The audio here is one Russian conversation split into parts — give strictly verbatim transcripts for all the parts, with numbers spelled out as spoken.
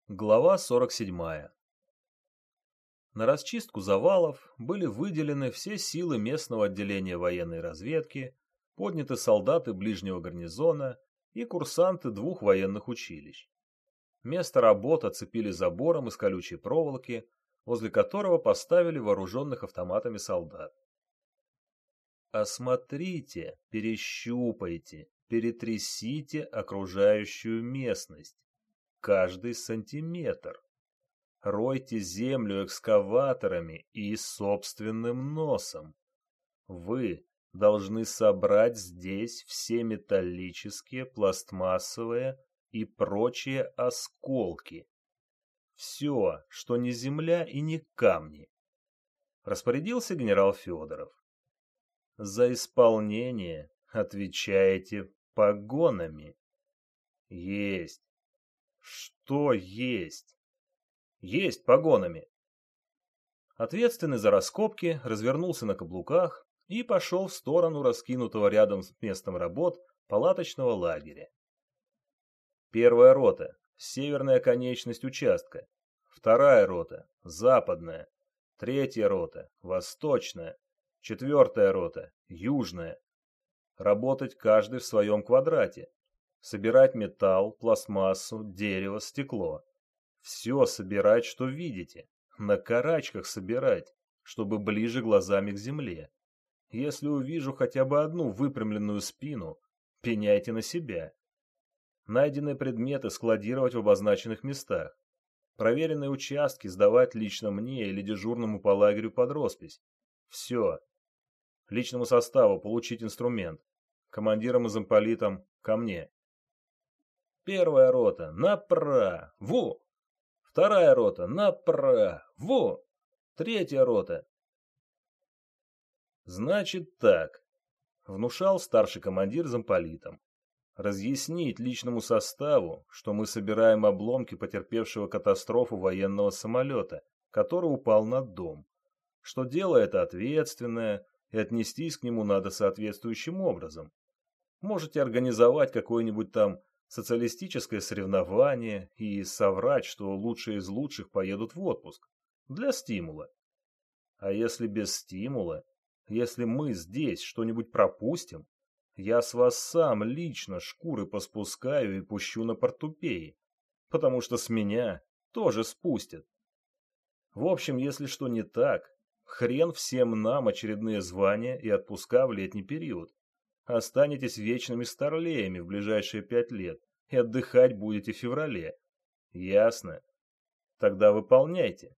Глава сорок седьмая. На расчистку завалов были выделены все силы местного отделения военной разведки, подняты солдаты ближнего гарнизона и курсанты двух военных училищ. Место работ оцепили забором из колючей проволоки, возле которого поставили вооруженных автоматами солдат. Осмотрите, перещупайте, перетрясите окружающую местность. Каждый сантиметр. Ройте землю экскаваторами и собственным носом. Вы должны собрать здесь все металлические, пластмассовые и прочие осколки. Все, что не земля и не камни. Распорядился генерал Федоров. За исполнение отвечаете погонами. Есть. Что есть? Есть погонами. Ответственный за раскопки развернулся на каблуках и пошел в сторону раскинутого рядом с местом работ палаточного лагеря. Первая рота — северная конечность участка. Вторая рота — западная. Третья рота — восточная. Четвертая рота — южная. Работать каждый в своем квадрате. Собирать металл, пластмассу, дерево, стекло. Все собирать, что видите. На карачках собирать, чтобы ближе глазами к земле. Если увижу хотя бы одну выпрямленную спину, пеняйте на себя. Найденные предметы складировать в обозначенных местах. Проверенные участки сдавать лично мне или дежурному по лагерю под роспись. Все. Личному составу получить инструмент. Командирам и замполитам ко мне. Первая рота направо. Вторая рота направо. Третья рота. Значит так, внушал старший командир замполитам. Разъяснить личному составу, что мы собираем обломки потерпевшего катастрофу военного самолета, который упал на дом. Что дело это ответственное, и отнестись к нему надо соответствующим образом. Можете организовать какое-нибудь там социалистическое соревнование и соврать, что лучшие из лучших поедут в отпуск. Для стимула. А если без стимула, если мы здесь что-нибудь пропустим, я с вас сам лично шкуры поспускаю и пущу на портупеи, потому что с меня тоже спустят. В общем, если что не так, хрен всем нам очередные звания и отпуска в летний период. Останетесь вечными старлеями в ближайшие пять лет и отдыхать будете в феврале. Ясно? Тогда выполняйте.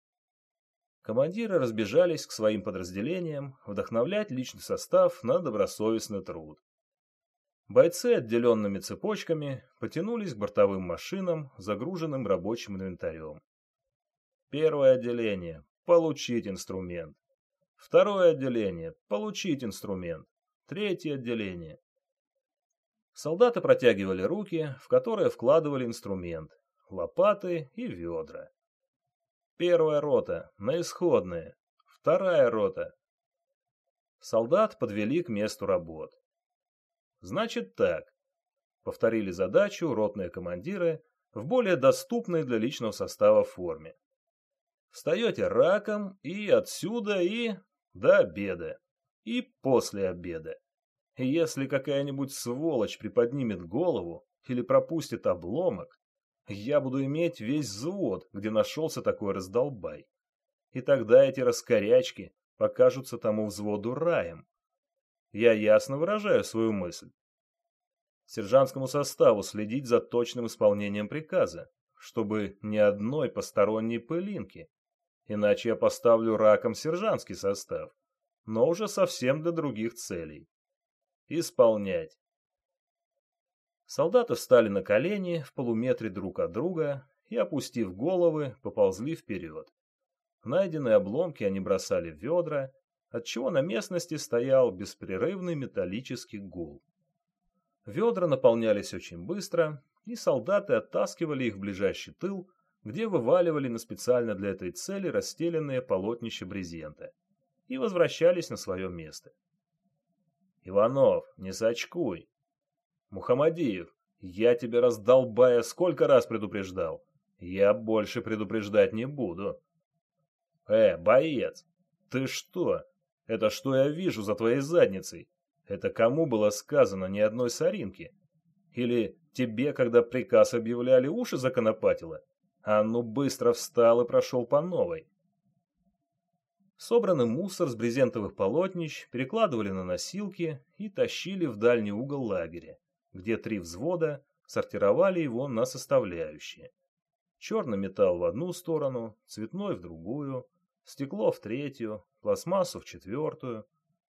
Командиры разбежались к своим подразделениям вдохновлять личный состав на добросовестный труд. Бойцы отделенными цепочками потянулись к бортовым машинам, загруженным рабочим инвентарем. Первое отделение – получить инструмент. Второе отделение – получить инструмент. Третье отделение. Солдаты протягивали руки, в которые вкладывали инструмент, лопаты и ведра. Первая рота на исходные. Вторая рота. Солдат подвели к месту работ. Значит так. Повторили задачу ротные командиры в более доступной для личного состава форме. Встаете раком и отсюда, и до обеда. И после обеда. И если какая-нибудь сволочь приподнимет голову или пропустит обломок, я буду иметь весь взвод, где нашелся такой раздолбай. И тогда эти раскорячки покажутся тому взводу раем. Я ясно выражаю свою мысль. Сержантскому составу следить за точным исполнением приказа, чтобы ни одной посторонней пылинки, иначе я поставлю раком сержантский состав. Но уже совсем для других целей. Исполнять. Солдаты встали на колени в полуметре друг от друга и, опустив головы, поползли вперед. Найденные обломки они бросали в ведра, отчего на местности стоял беспрерывный металлический гул. Ведра наполнялись очень быстро, и солдаты оттаскивали их в ближайший тыл, где вываливали на специально для этой цели расстеленные полотнища брезента. И возвращались на свое место. Иванов, не сочкуй. Мухамадиев, я тебя, раздолбая, сколько раз предупреждал. Я больше предупреждать не буду. Э, боец, ты что? Это что я вижу за твоей задницей? Это кому было сказано ни одной соринки? Или тебе, когда приказ объявляли, уши законопатило? А ну быстро встал и прошел по новой. Собранный мусор с брезентовых полотнищ перекладывали на носилки и тащили в дальний угол лагеря, где три взвода сортировали его на составляющие. Черный металл в одну сторону, цветной в другую, стекло в третью, пластмассу в четвертую.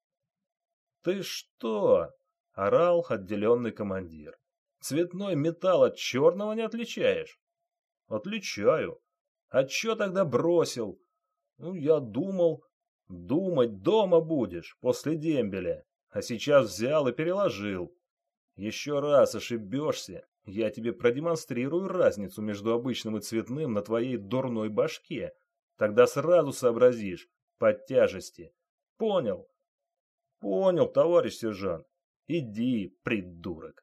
«Ты что?» — орал отделенный командир. «Цветной металл от черного не отличаешь?» «Отличаю. А чё тогда бросил?» «Ну, я думал...» «Думать дома будешь, после дембеля. А сейчас взял и переложил. Еще раз ошибешься, я тебе продемонстрирую разницу между обычным и цветным на твоей дурной башке. Тогда сразу сообразишь, по тяжести. Понял?» «Понял, товарищ сержант. Иди, придурок».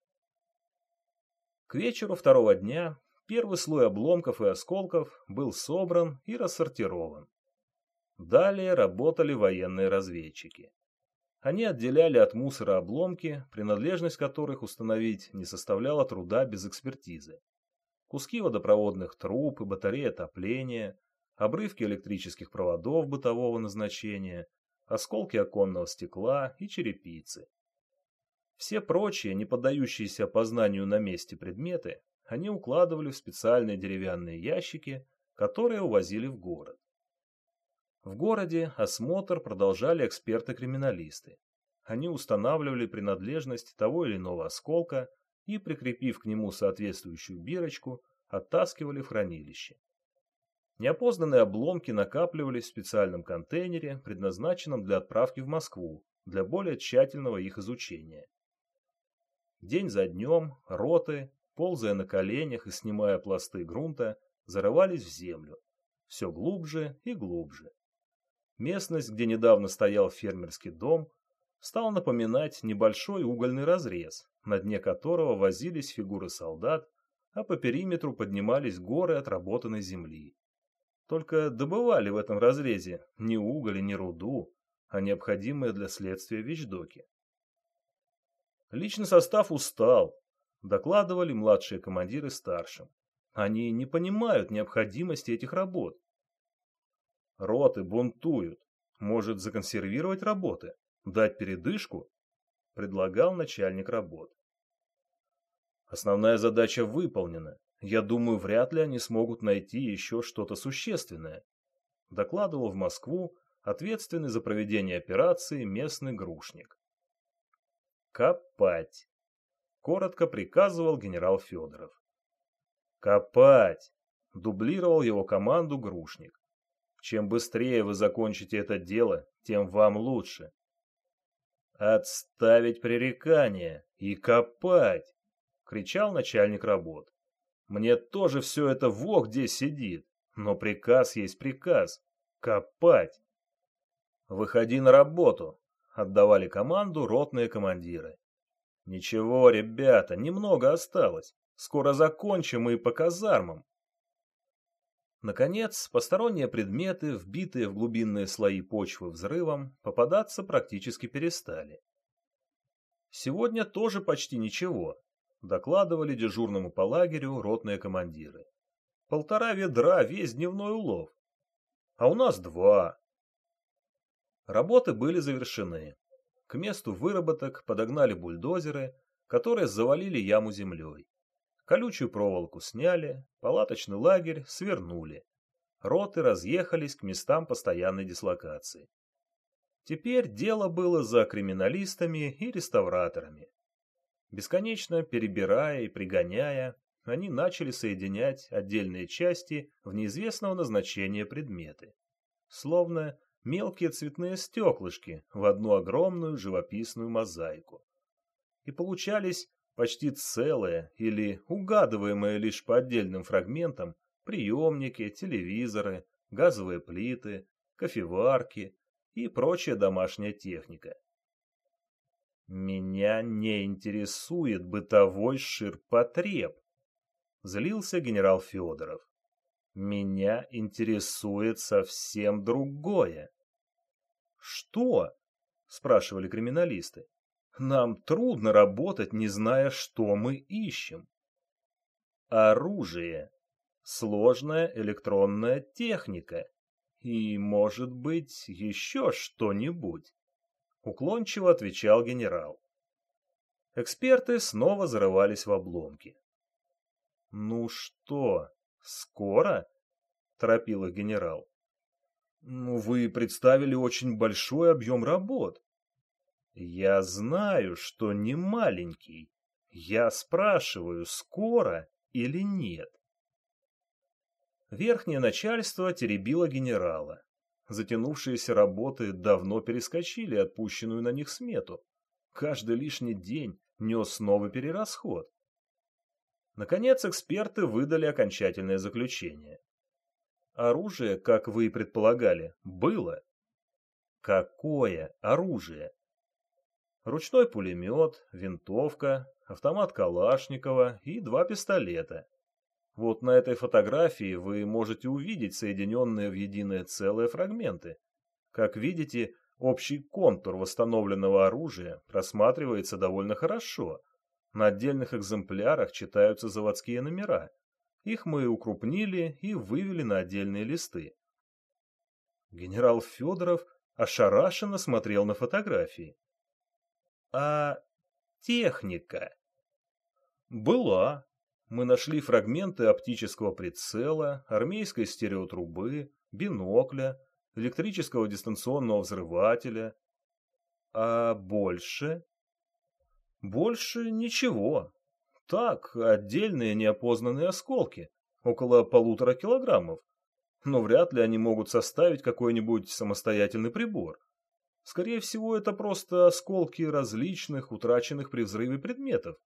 К вечеру второго дня первый слой обломков и осколков был собран и рассортирован. Далее работали военные разведчики. Они отделяли от мусора обломки, принадлежность которых установить не составляло труда без экспертизы. Куски водопроводных труб и батареи отопления, обрывки электрических проводов бытового назначения, осколки оконного стекла и черепицы. Все прочие, не поддающиеся опознанию на месте предметы, они укладывали в специальные деревянные ящики, которые увозили в город. В городе осмотр продолжали эксперты-криминалисты. Они устанавливали принадлежность того или иного осколка и, прикрепив к нему соответствующую бирочку, оттаскивали в хранилище. Неопознанные обломки накапливались в специальном контейнере, предназначенном для отправки в Москву, для более тщательного их изучения. День за днем роты, ползая на коленях и снимая пласты грунта, зарывались в землю, все глубже и глубже. Местность, где недавно стоял фермерский дом, стала напоминать небольшой угольный разрез, на дне которого возились фигуры солдат, а по периметру поднимались горы отработанной земли. Только добывали в этом разрезе не уголь и не руду, а необходимые для следствия вещдоки. Личный состав устал, докладывали младшие командиры старшим. Они не понимают необходимости этих работ. Роты бунтуют. Может, законсервировать работы? Дать передышку? Предлагал начальник работ. Основная задача выполнена. Я думаю, вряд ли они смогут найти еще что-то существенное. Докладывал в Москву ответственный за проведение операции местный грушник. Копать. Коротко приказывал генерал Федоров. Копать. Дублировал его команду грушник. Чем быстрее вы закончите это дело, тем вам лучше. Отставить пререкания и копать, кричал начальник работ. Мне тоже все это во где сидит, но приказ есть приказ. Копать. Выходи на работу, отдавали команду ротные командиры. Ничего, ребята, немного осталось. Скоро закончим и по казармам. Наконец, посторонние предметы, вбитые в глубинные слои почвы взрывом, попадаться практически перестали. Сегодня тоже почти ничего, докладывали дежурному по лагерю ротные командиры. Полтора ведра весь дневной улов. А у нас два. Работы были завершены. К месту выработок подогнали бульдозеры, которые завалили яму землей. Колючую проволоку сняли, палаточный лагерь свернули. Роты разъехались к местам постоянной дислокации. Теперь дело было за криминалистами и реставраторами. Бесконечно перебирая и пригоняя, они начали соединять отдельные части в неизвестного назначения предметы. Словно мелкие цветные стеклышки в одну огромную живописную мозаику. И получались почти целые или угадываемые лишь по отдельным фрагментам приемники, телевизоры, газовые плиты, кофеварки и прочая домашняя техника. «Меня не интересует бытовой ширпотреб», — злился генерал Федоров. Меня интересует совсем другое. Что? Спрашивали криминалисты. Нам трудно работать, не зная, что мы ищем. Оружие. Сложная электронная техника. И, может быть, еще что-нибудь. Уклончиво отвечал генерал. Эксперты снова зарывались в обломки. «Ну что, скоро?» — торопил их генерал. «Ну, вы представили очень большой объем работ». «Я знаю, что не маленький. Я спрашиваю, скоро или нет?» Верхнее начальство теребило генерала. Затянувшиеся работы давно перескочили отпущенную на них смету. Каждый лишний день нес новый перерасход. Наконец эксперты выдали окончательное заключение. Оружие, как вы и предполагали, было. Какое оружие? Ручной пулемет, винтовка, автомат Калашникова и два пистолета. Вот на этой фотографии вы можете увидеть соединенные в единое целое фрагменты. Как видите, общий контур восстановленного оружия просматривается довольно хорошо. На отдельных экземплярах читаются заводские номера. Их мы укрупнили и вывели на отдельные листы. Генерал Федоров ошарашенно смотрел на фотографии. А техника? Была. Мы нашли фрагменты оптического прицела, армейской стереотрубы, бинокля, электрического дистанционного взрывателя. А больше? Больше ничего. Так, отдельные неопознанные осколки, около полутора килограммов. Но вряд ли они могут составить какой-нибудь самостоятельный прибор. Скорее всего, это просто осколки различных, утраченных при взрыве предметов.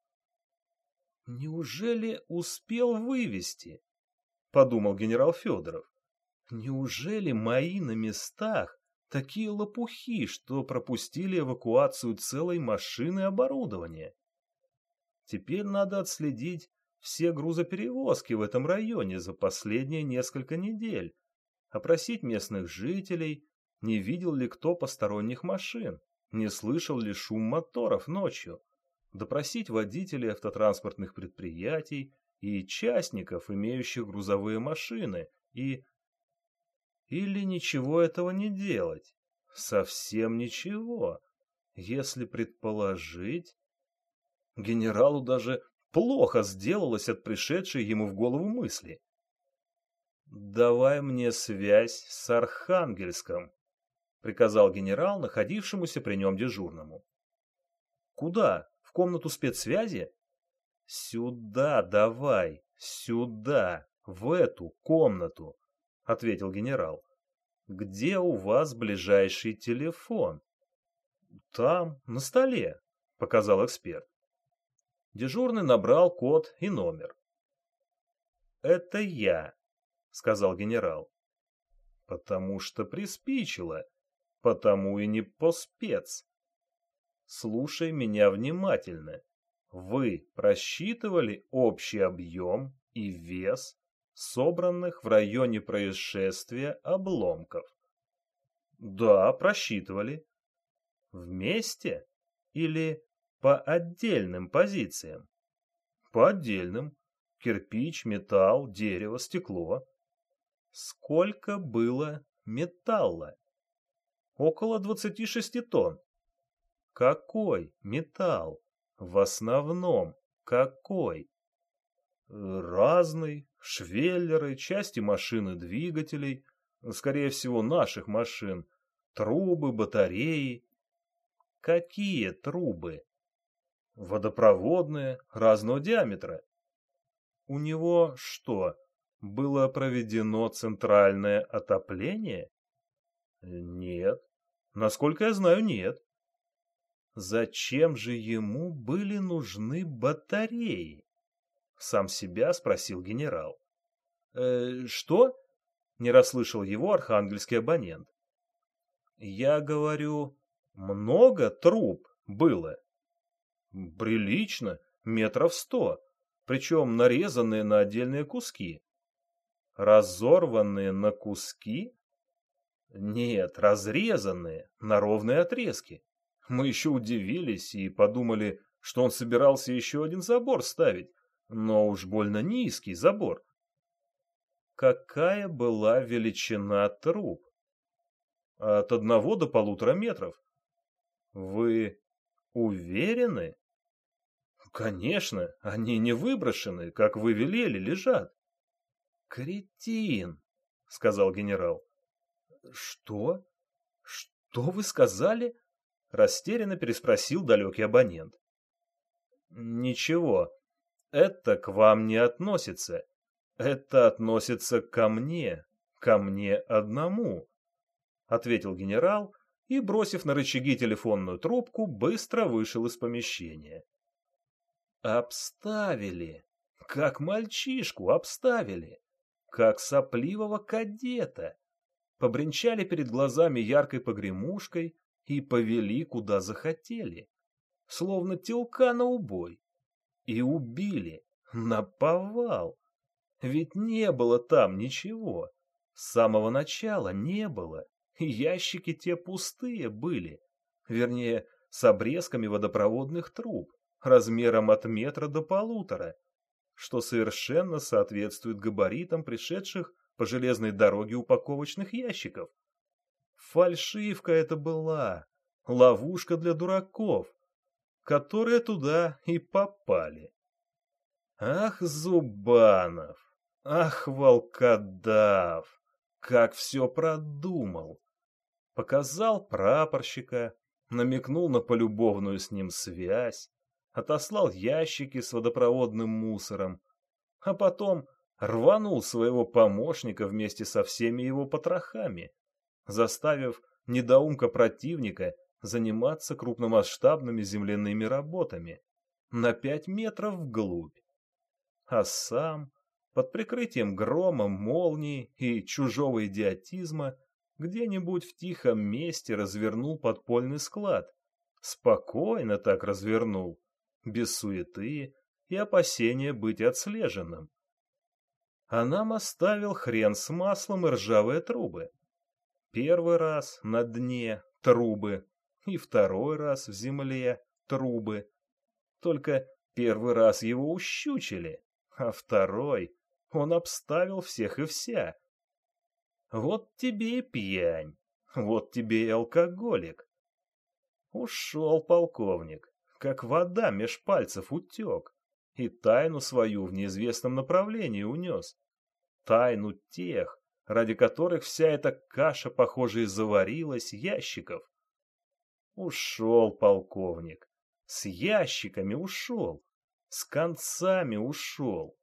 «Неужели успел вывести?» — подумал генерал Федоров. «Неужели мои на местах такие лопухи, что пропустили эвакуацию целой машины оборудования? Теперь надо отследить все грузоперевозки в этом районе за последние несколько недель, опросить местных жителей, не видел ли кто посторонних машин, не слышал ли шум моторов ночью, допросить водителей автотранспортных предприятий и частников, имеющих грузовые машины, и... Или ничего этого не делать. Совсем ничего. Если предположить... Генералу даже плохо сделалось от пришедшей ему в голову мысли. «Давай мне связь с Архангельском», — приказал генерал, находившемуся при нем дежурному. «Куда? В комнату спецсвязи?» «Сюда давай, сюда, в эту комнату», — ответил генерал. «Где у вас ближайший телефон?» «Там, на столе», — показал эксперт. Дежурный набрал код и номер. «Это я», — сказал генерал. «Потому что приспичило, потому и не поспец. Слушай меня внимательно. Вы просчитывали общий объем и вес собранных в районе происшествия обломков?» «Да, просчитывали». «Вместе или по отдельным позициям?» «По отдельным. Кирпич, металл, дерево, стекло». «Сколько было металла?» «Около двадцати шести тонн». «Какой металл? В основном какой?» «Разный. Швеллеры, части машин и двигателей, скорее всего, наших машин, трубы, батареи». «Какие трубы?» «Водопроводные, разного диаметра». «У него что, было проведено центральное отопление?» «Нет. Насколько я знаю, нет». «Зачем же ему были нужны батареи?» Сам себя спросил генерал. «Э, что?» — не расслышал его архангельский абонент. «Я говорю, много труб было?» «Прилично, метров сто, причем нарезанные на отдельные куски». Разорванные на куски? Нет, разрезанные на ровные отрезки. Мы еще удивились и подумали, что он собирался еще один забор ставить, но уж больно низкий забор. Какая была величина труб? От одного до полутора метров. Вы уверены? Конечно, они не выброшены, как вы велели, лежат. Кретин, сказал генерал. Что? Что вы сказали? Растерянно переспросил далекий абонент. Ничего, это к вам не относится. Это относится ко мне, ко мне одному, ответил генерал и, бросив на рычаги телефонную трубку, быстро вышел из помещения. Обставили, как мальчишку обставили, как сопливого кадета. Побренчали перед глазами яркой погремушкой и повели, куда захотели, словно телка на убой. И убили, наповал. Ведь не было там ничего. С самого начала не было. Ящики те пустые были. Вернее, с обрезками водопроводных труб, размером от метра до полутора, что совершенно соответствует габаритам пришедших по железной дороге упаковочных ящиков. Фальшивка это была, ловушка для дураков, которые туда и попали. Ах, Зубанов! Ах, волкодав! Как все продумал! Показал прапорщика, намекнул на полюбовную с ним связь, отослал ящики с водопроводным мусором, а потом рванул своего помощника вместе со всеми его потрохами, заставив недоумка противника заниматься крупномасштабными земляными работами на пять метров вглубь. А сам, под прикрытием грома, молнии и чужого идиотизма, где-нибудь в тихом месте развернул подпольный склад. Спокойно так развернул, без суеты и опасения быть отслеженным. А нам оставил хрен с маслом и ржавые трубы. Первый раз на дне трубы, и второй раз в земле трубы. Только первый раз его ущучили, а второй он обставил всех и вся. Вот тебе и пьянь, вот тебе и алкоголик. Ушел полковник, как вода меж пальцев утек, и тайну свою в неизвестном направлении унес. Тайну тех, ради которых вся эта каша, похоже, и заварилась, ящиков. Ушел полковник, с ящиками ушел, с концами ушел.